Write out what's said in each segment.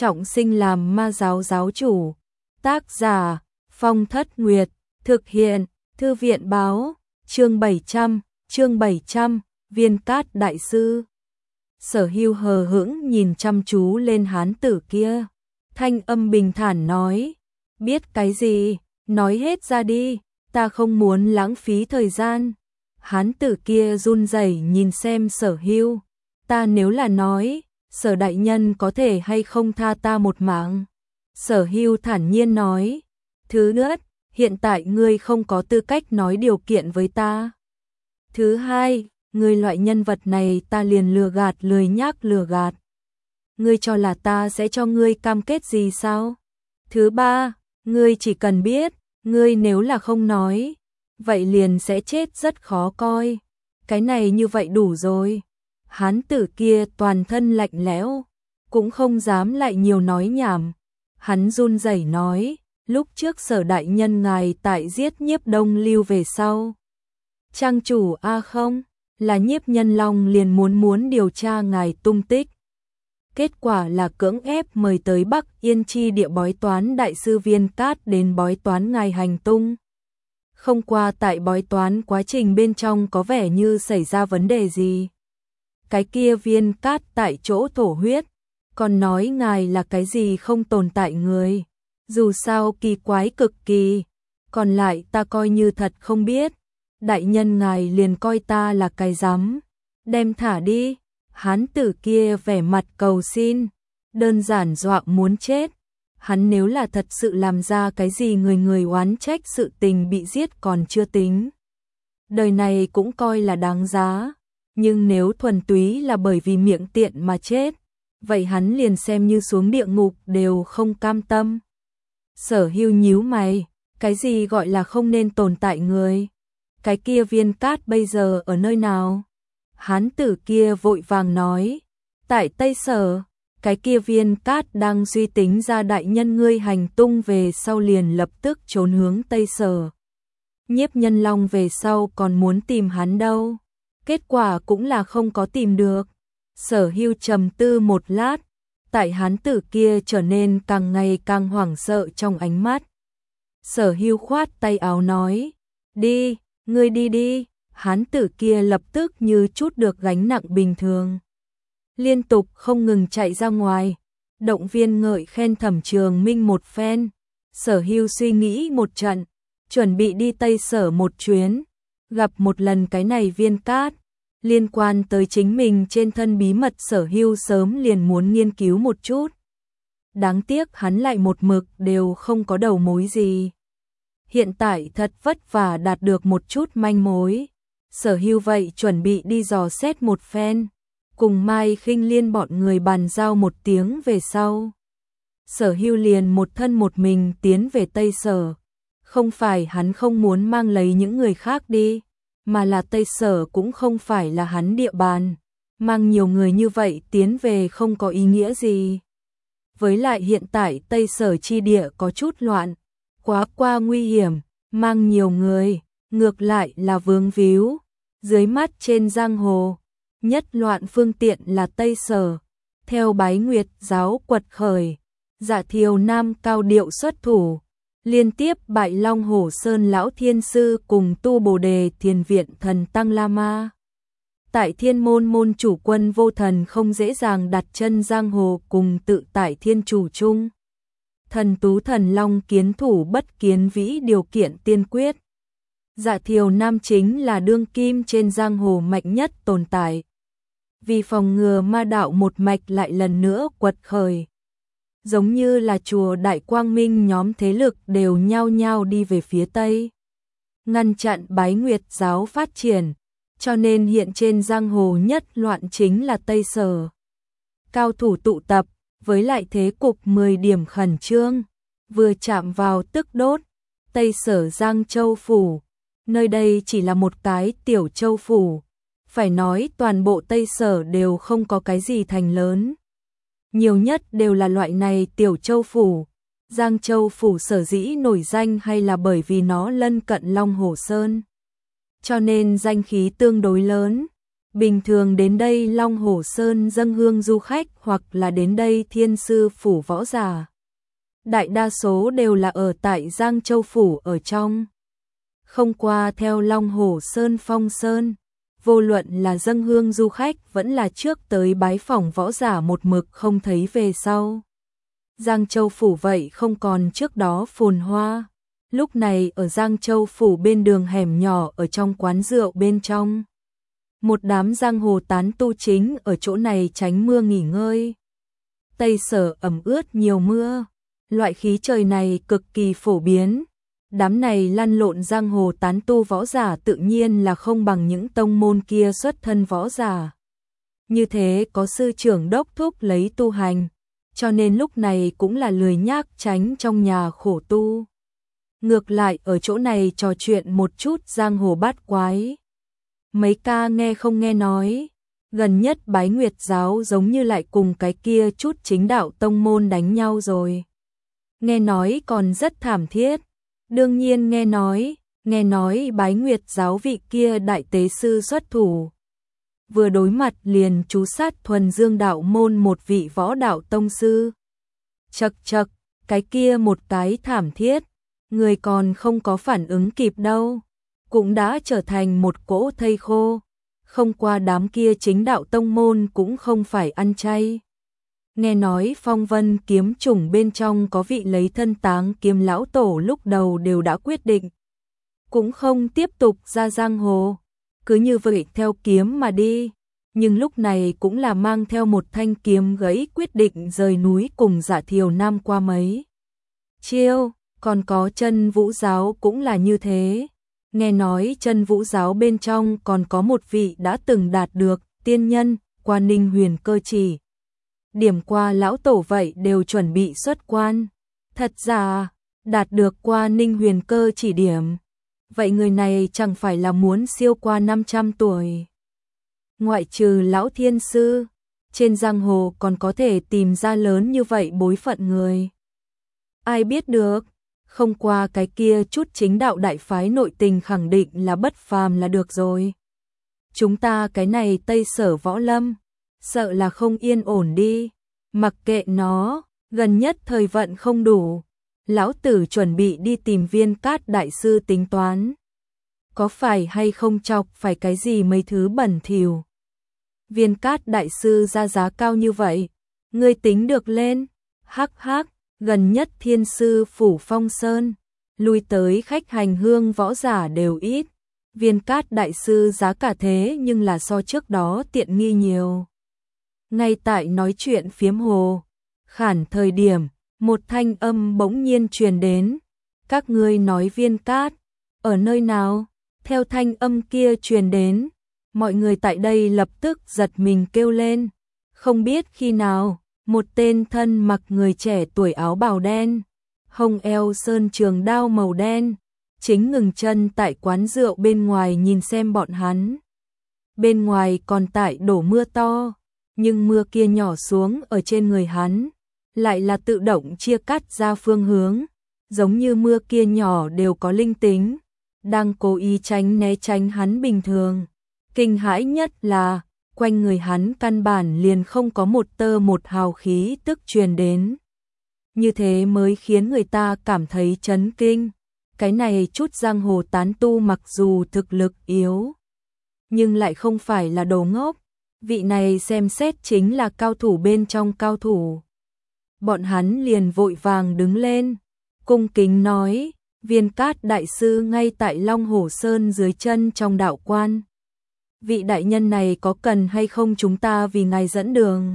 trọng sinh làm ma giáo giáo chủ. Tác giả Phong Thất Nguyệt, thực hiện Thư viện báo, chương 700, Viên Cát đại sư. Sở Hưu hờ hững nhìn chăm chú lên hán tử kia, thanh âm bình thản nói, biết cái gì, nói hết ra đi, ta không muốn lãng phí thời gian. Hán tử kia run rẩy nhìn xem Sở Hưu, ta nếu là nói, Sở đại nhân có thể hay không tha ta một mạng. Sở Hưu thản nhiên nói, thứ nhất, hiện tại ngươi không có tư cách nói điều kiện với ta. Thứ hai, ngươi loại nhân vật này ta liền lừa gạt lười nhác lừa gạt. Ngươi cho là ta sẽ cho ngươi cam kết gì sao? Thứ ba, ngươi chỉ cần biết, ngươi nếu là không nói, vậy liền sẽ chết rất khó coi. Cái này như vậy đủ rồi. Hán tử kia toàn thân lạnh lẽo, cũng không dám lại nhiều nói nhảm. Hắn run rẩy nói, lúc trước Sở đại nhân ngài tại giết Nhiếp Đông Lưu về sau. Trang chủ không, là Nhiếp Nhân Long liền muốn điều tra ngài tung tích. Kết quả là cưỡng ép mời tới Bắc Yên Chi địa bói toán đại sư Viên Cát đến bói toán ngài hành tung. Không qua tại bói toán quá trình bên trong có vẻ như xảy ra vấn đề gì. Cái kia Viên Cát tại chỗ thổ huyết, còn nói ngài là cái gì không tồn tại người. Dù sao kỳ quái cực kỳ, còn lại ta coi như thật không biết. Đại nhân ngài liền coi ta là cái rắm, đem thả đi. Hán tử kia vẻ mặt cầu xin, đơn giản dọa muốn chết. Hắn nếu là thật sự làm ra cái gì người oán trách sự tình bị giết còn chưa tính, đời này cũng coi là đáng giá. Nhưng nếu thuần túy là bởi vì miệng tiện mà chết, vậy hắn liền xem như xuống địa ngục đều không cam tâm. Sở Hưu nhíu mày, cái gì gọi là không nên tồn tại người? Cái kia Viên Cát bây giờ ở nơi nào? Hán tử kia vội vàng nói, tại Tây Sở. Cái kia Viên Cát đang suy tính ra đại nhân ngươi hành tung về sau liền lập tức trốn hướng Tây Sở. Nhiếp Nhân Long về sau còn muốn tìm hắn đâu, kết quả cũng là không có tìm được. Sở Hưu trầm tư một lát, tại hán tử kia trở nên càng ngày càng hoảng sợ trong ánh mắt. Sở Hưu khoát tay áo nói, đi, ngươi đi đi. Hán tử kia lập tức như chút được gánh nặng bình thường, liên tục không ngừng chạy ra ngoài, động viên ngợi khen Thẩm Trường Minh một phen. Sở Hưu suy nghĩ một trận, chuẩn bị đi Tây Sở một chuyến, gặp một lần cái này Viên Cát. Liên quan tới chính mình trên thân bí mật Sở Hưu sớm liền muốn nghiên cứu một chút. Đáng tiếc hắn lại một mực đều không có đầu mối gì. Hiện tại thật vất vả đạt được một chút manh mối. Sở Hưu vậy chuẩn bị đi dò xét một phen, cùng Mai Khinh Liên bọn người bàn giao một tiếng về sau. Sở Hưu liền một thân một mình tiến về Tây Sở. Không phải hắn không muốn mang lấy những người khác đi, mà là Tây Sở cũng không phải là hắn địa bàn. Mang nhiều người như vậy tiến về không có ý nghĩa gì. Với lại hiện tại Tây Sở chi địa có chút loạn, quá qua nguy hiểm, mang nhiều người, ngược lại là vướng víu. Dưới mắt trên giang hồ, nhất loạn phương tiện là Tây Sở. Theo Bái Nguyệt giáo quật khởi, Dạ Thiều Nam cao điệu xuất thủ, liên tiếp bại Long Hổ Sơn lão thiên sư cùng Tu Bồ Đề Thiền viện thần Tăng Lama. Tại Thiên Môn môn chủ Quân Vô Thần không dễ dàng đặt chân giang hồ cùng tự tại thiên chủ chung. Thần Tú Thần Long kiến thủ bất kiến vĩ điều kiện tiên quyết. Dạ Thiều Nam chính là đương kim trên giang hồ mạnh nhất tồn tại. Vì phòng ngừa ma đạo một mạch lại lần nữa quật khởi, giống như là chùa Đại Quang Minh nhóm thế lực đều nhao nhao đi về phía Tây, ngăn chặn Bái Nguyệt giáo phát triển, cho nên hiện trên giang hồ nhất loạn chính là Tây Sở. Cao thủ tụ tập, với lại thế cục 10 điểm khẩn trương, vừa chạm vào tức đốt. Tây Sở Giang Châu Phủ, nơi đây chỉ là một cái tiểu châu phủ, phải nói toàn bộ Tây Sở đều không có cái gì thành lớn. Nhiều nhất đều là loại này tiểu châu phủ. Giang Châu Phủ sở dĩ nổi danh hay là bởi vì nó lân cận Long Hổ Sơn, cho nên danh khí tương đối lớn. Bình thường đến đây Long Hổ Sơn dâng hương du khách hoặc là đến đây Thiên Sư Phủ võ giả. Đại đa số đều là ở tại Giang Châu Phủ ở trong. Không qua theo Long Hổ Sơn Phong Sơn, vô luận là dâng hương du khách vẫn là trước tới bái phỏng võ giả một mực không thấy về sau. Giang Châu Phủ vậy không còn trước đó phồn hoa. Lúc này ở Giang Châu Phủ bên đường hẻm nhỏ ở trong quán rượu bên trong. Một đám giang hồ tán tu chính ở chỗ này tránh mưa nghỉ ngơi. Tây Sở ẩm ướt nhiều mưa, loại khí trời này cực kỳ phổ biến. Đám này lăn lộn giang hồ tán tu võ giả tự nhiên là không bằng những tông môn kia xuất thân võ giả. Như thế có sư trưởng đốc thúc lấy tu hành, cho nên lúc này cũng là lười nhác tránh trong nhà khổ tu. Ngược lại ở chỗ này trò chuyện một chút giang hồ bát quái. Mấy ca nghe không nghe nói, gần nhất Bái Nguyệt giáo giống như lại cùng cái kia chút chính đạo tông môn đánh nhau rồi. Nghe nói còn rất thảm thiết. Đương nhiên nghe nói Bái Nguyệt giáo vị kia đại tế sư xuất thủ. Vừa đối mặt liền chú sát thuần dương đạo môn một vị võ đạo tông sư. Chậc chậc, cái kia một cái thảm thiết, người còn không có phản ứng kịp đâu, cũng đã trở thành một cỗ thây khô. Không qua đám kia chính đạo tông môn cũng không phải ăn chay. Nghe nói Phong Vân kiếm chủng bên trong có vị lấy thân táng kiếm lão tổ lúc đầu đều đã quyết định. Cũng không tiếp tục ra giang hồ, cứ như vậy theo kiếm mà đi. Nhưng lúc này cũng là mang theo một thanh kiếm gãy quyết định rời núi cùng Dạ Thiều Nam qua mấy chiêu, còn có Chân Vũ giáo cũng là như thế. Nghe nói Chân Vũ giáo bên trong còn có một vị đã từng đạt được tiên nhân, qua Ninh Huyền Cơ chỉ. Điểm qua lão tổ vậy đều chuẩn bị xuất quan. Thật ra, đạt được qua Ninh Huyền Cơ chỉ điểm. Vậy người này chẳng phải là muốn siêu qua 500 tuổi. Ngoại trừ lão thiên sư, trên giang hồ còn có thể tìm ra lớn như vậy bối phận người. Ai biết được, không qua cái kia chút chính đạo đại phái nội tình khẳng định là bất phàm là được rồi. Chúng ta cái này Tây Sở võ lâm, sợ là không yên ổn đi. Mặc kệ nó, gần nhất thời vận không đủ. Lão tử chuẩn bị đi tìm Viên Cát đại sư tính toán. Có phải hay không chọc phải cái gì mấy thứ bẩn thỉu. Viên Cát đại sư ra giá cao như vậy, ngươi tính được lên. Hắc hắc, gần nhất Thiên Sư Phủ Phong Sơn, lui tới khách hành hương võ giả đều ít. Viên Cát đại sư giá cả thế nhưng là so trước đó tiện nghi nhiều. Ngay tại nói chuyện phiếm hồ, khản thời điểm, một thanh âm bỗng nhiên truyền đến. Các ngươi nói Viên Cát, ở nơi nào? Theo thanh âm kia truyền đến, mọi người tại đây lập tức giật mình kêu lên. Không biết khi nào, một tên thân mặc người trẻ tuổi áo bào đen, hông eo sơn trường đao màu đen, chính ngừng chân tại quán rượu bên ngoài nhìn xem bọn hắn. Bên ngoài còn tại đổ mưa to, nhưng mưa kia nhỏ xuống ở trên người hắn, lại là tự động chia cắt ra phương hướng, giống như mưa kia nhỏ đều có linh tính, đang cố ý tránh né tránh hắn bình thường. Kinh hãi nhất là, quanh người hắn căn bản liền không có một tơ một hào khí tức truyền đến. Như thế mới khiến người ta cảm thấy chấn kinh. Cái này chút giang hồ tán tu mặc dù thực lực yếu, nhưng lại không phải là đồ ngốc. Vị này xem xét chính là cao thủ bên trong cao thủ. Bọn hắn liền vội vàng đứng lên, cung kính nói, Viên Cát đại sư ngay tại Long Hổ Sơn dưới chân trong đạo quan. Vị đại nhân này có cần hay không chúng ta vì ngài dẫn đường?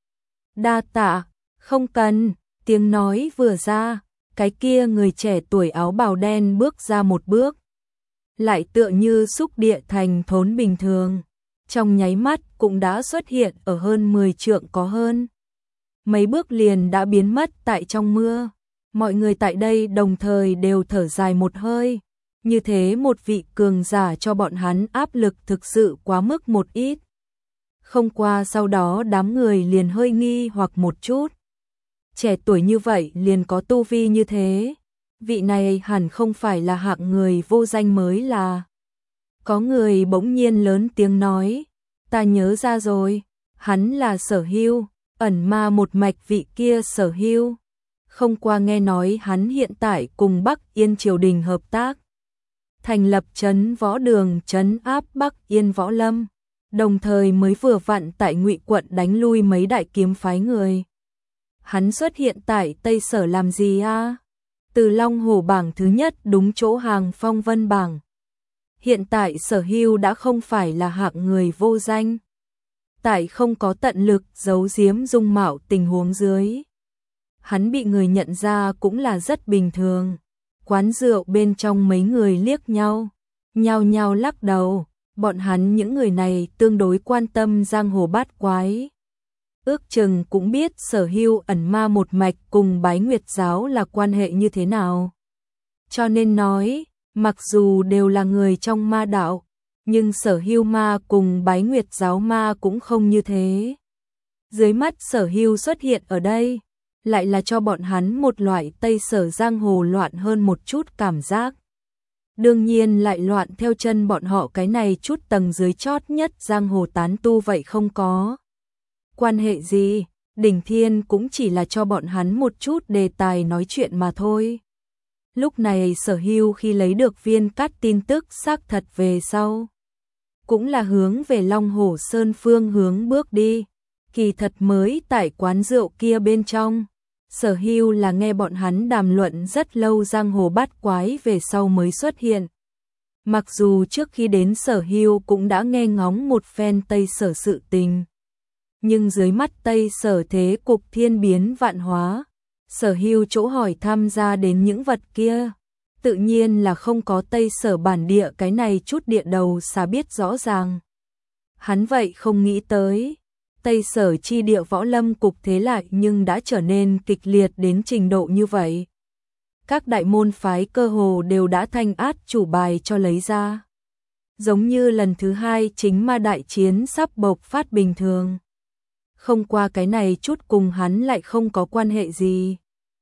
Đa tạ, không cần. Tiếng nói vừa ra, cái kia người trẻ tuổi áo bào đen bước ra một bước, lại tựa như xúc địa thành thốn bình thường, trong nháy mắt cũng đã xuất hiện ở hơn 10 trượng có hơn. Mấy bước liền đã biến mất tại trong mưa. Mọi người tại đây đồng thời đều thở dài một hơi. Như thế một vị cường giả cho bọn hắn áp lực thực sự quá mức một ít. Không qua sau đó đám người liền hơi nghi hoặc một chút. Trẻ tuổi như vậy liền có tu vi như thế. Vị này hẳn không phải là hạng người vô danh mới là. Có người bỗng nhiên lớn tiếng nói, ta nhớ ra rồi, hắn là Sở Hưu, ẩn ma một mạch vị kia Sở Hưu. Không qua nghe nói hắn hiện tại cùng Bắc Yên triều đình hợp tác, thành lập trấn võ đường trấn áp Bắc Yên võ lâm, đồng thời mới vừa vặn tại Ngụy quận đánh lui mấy đại kiếm phái người. Hắn xuất hiện tại Tây Sở làm gì a? Từ Long Hổ bảng thứ nhất đúng chỗ hàng phong vân bảng. Hiện tại Sở Hưu đã không phải là hạng người vô danh. Tại không có tận lực giấu giếm dung mạo tình huống dưới, hắn bị người nhận ra cũng là rất bình thường. Quán rượu bên trong mấy người liếc nhau, nhao nhao lắc đầu, bọn hắn những người này tương đối quan tâm giang hồ bát quái. Ước chừng cũng biết Sở Hưu ẩn ma một mạch cùng Bái Nguyệt giáo là quan hệ như thế nào. Cho nên nói, mặc dù đều là người trong ma đạo, nhưng Sở Hưu ma cùng Bái Nguyệt giáo ma cũng không như thế. Dưới mắt Sở Hưu xuất hiện ở đây, lại là cho bọn hắn một loại Tây Sở giang hồ loạn hơn một chút cảm giác. Đương nhiên lại loạn theo chân bọn họ cái này chút tầng dưới chót nhất giang hồ tán tu vậy không có quan hệ gì, Đỉnh Thiên cũng chỉ là cho bọn hắn một chút đề tài nói chuyện mà thôi. Lúc này Sở Hưu khi lấy được viên cát tin tức xác thật về sau, cũng là hướng về Long Hổ Sơn phương hướng bước đi. Kỳ thật mới tại quán rượu kia bên trong, Sở Hưu là nghe bọn hắn đàm luận rất lâu giang hồ bát quái về sau mới xuất hiện. Mặc dù trước khi đến Sở Hưu cũng đã nghe ngóng một phen Tây Sở sự tình, nhưng dưới mắt Tây Sở thế cục thiên biến vạn hóa, Sở Hưu chỗ hỏi tham gia đến những vật kia, tự nhiên là không có Tây Sở bản địa cái này chút địa đầu xa biết rõ ràng. Hắn vậy không nghĩ tới, Tây Sở chi địa võ lâm cục thế lại nhưng đã trở nên kịch liệt đến trình độ như vậy. Các đại môn phái cơ hồ đều đã thanh át chủ bài cho lấy ra. Giống như lần thứ hai chính ma đại chiến sắp bộc phát bình thường. Không qua cái này chút cùng hắn lại không có quan hệ gì.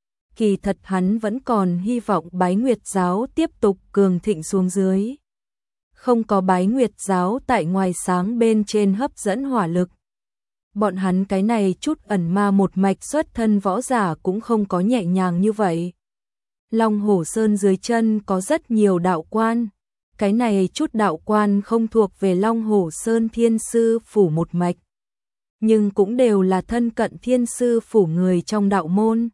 Kỳ thật hắn vẫn còn hy vọng Bái Nguyệt giáo tiếp tục cường thịnh xuống dưới. Không có Bái Nguyệt giáo tại ngoài sáng bên trên hấp dẫn hỏa lực, bọn hắn cái này chút ẩn ma một mạch xuất thân võ giả cũng không có nhẹ nhàng như vậy. Long Hổ Sơn dưới chân có rất nhiều đạo quan, cái này chút đạo quan không thuộc về Long Hổ Sơn Thiên Sư Phủ một mạch, nhưng cũng đều là thân cận Thiên Sư Phủ người trong đạo môn.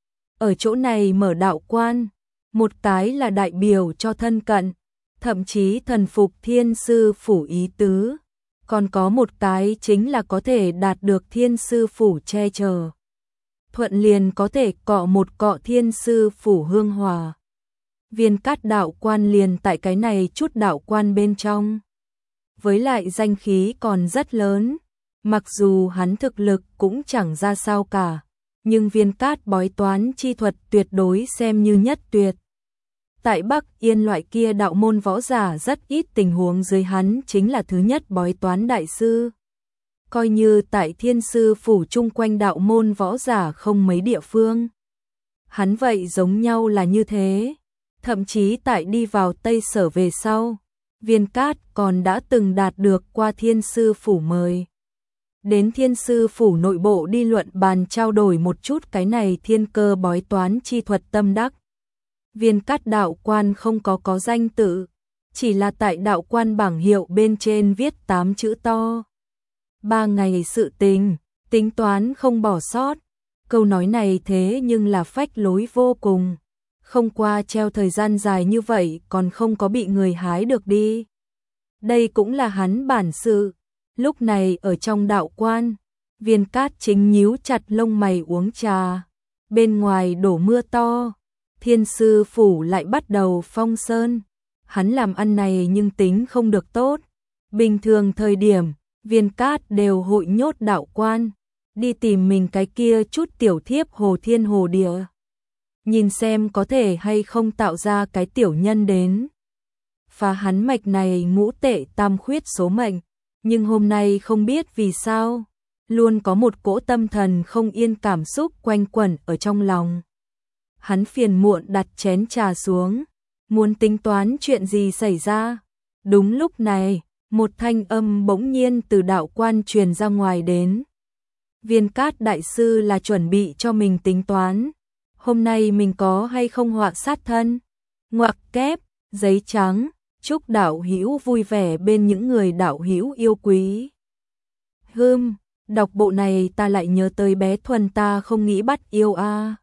Ở chỗ này mở đạo quan, một cái là đại biểu cho thân cận, thậm chí thần phục Thiên Sư Phủ ý tứ. Còn có một cái chính là có thể đạt được Thiên Sư Phủ che chở. Thuận liền có thể cọ một cọ Thiên Sư Phủ hương hòa. Viên cát đạo quan liền tại cái này chút đạo quan bên trong. Với lại danh khí còn rất lớn. Mặc dù hắn thực lực cũng chẳng ra sao cả, nhưng viên cát bói toán chi thuật tuyệt đối xem như nhất tuyệt. Tại Bắc Yên loại kia đạo môn võ giả rất ít tình huống dưới hắn chính là thứ nhất bói toán đại sư. Coi như tại Thiên Sư Phủ chung quanh đạo môn võ giả không mấy địa phương. Hắn vậy giống nhau là như thế. Thậm chí tại đi vào Tây Sở về sau, viên cát còn đã từng đạt được qua Thiên Sư Phủ mời. Đến Thiên Sư Phủ nội bộ đi luận bàn trao đổi một chút cái này thiên cơ bói toán chi thuật tâm đắc. Viên cát đạo quan không có danh tự, chỉ là tại đạo quan bảng hiệu bên trên viết 8 chữ to. 3 ngày sự tình, tính toán không bỏ sót. Câu nói này thế nhưng là phách lối vô cùng. Không qua treo thời gian dài như vậy còn không có bị người hái được đi. Đây cũng là hắn bản sự. Lúc này ở trong đạo quan, viên cát chính nhíu chặt lông mày uống trà. Bên ngoài đổ mưa to. Thiên Sư Phủ lại bắt đầu phong sơn. Hắn làm ăn này nhưng tính không được tốt. Bình thường thời điểm, viên cát đều hội nhốt đạo quan, đi tìm mình cái kia chút tiểu thiếp hồ thiên hồ địa. Nhìn xem có thể hay không tạo ra cái tiểu nhân đến. Phá hắn mạch này ngũ tệ tam khuyết số mệnh. Nhưng hôm nay không biết vì sao, luôn có một cỗ tâm thần không yên cảm xúc quanh quẩn ở trong lòng. Hắn phiền muộn đặt chén trà xuống, muốn tính toán chuyện gì xảy ra. Đúng lúc này, Một thanh âm bỗng nhiên từ đạo quan truyền ra ngoài đến. Viên Cát đại sư là chuẩn bị cho mình tính toán. Hôm nay mình có hay không họa sát thân? Ngoặc kép, giấy trắng, chúc đạo hữu vui vẻ bên những người đạo hữu yêu quý. Đọc bộ này ta lại nhớ tới bé Thuần ta không nghĩ bắt yêu a.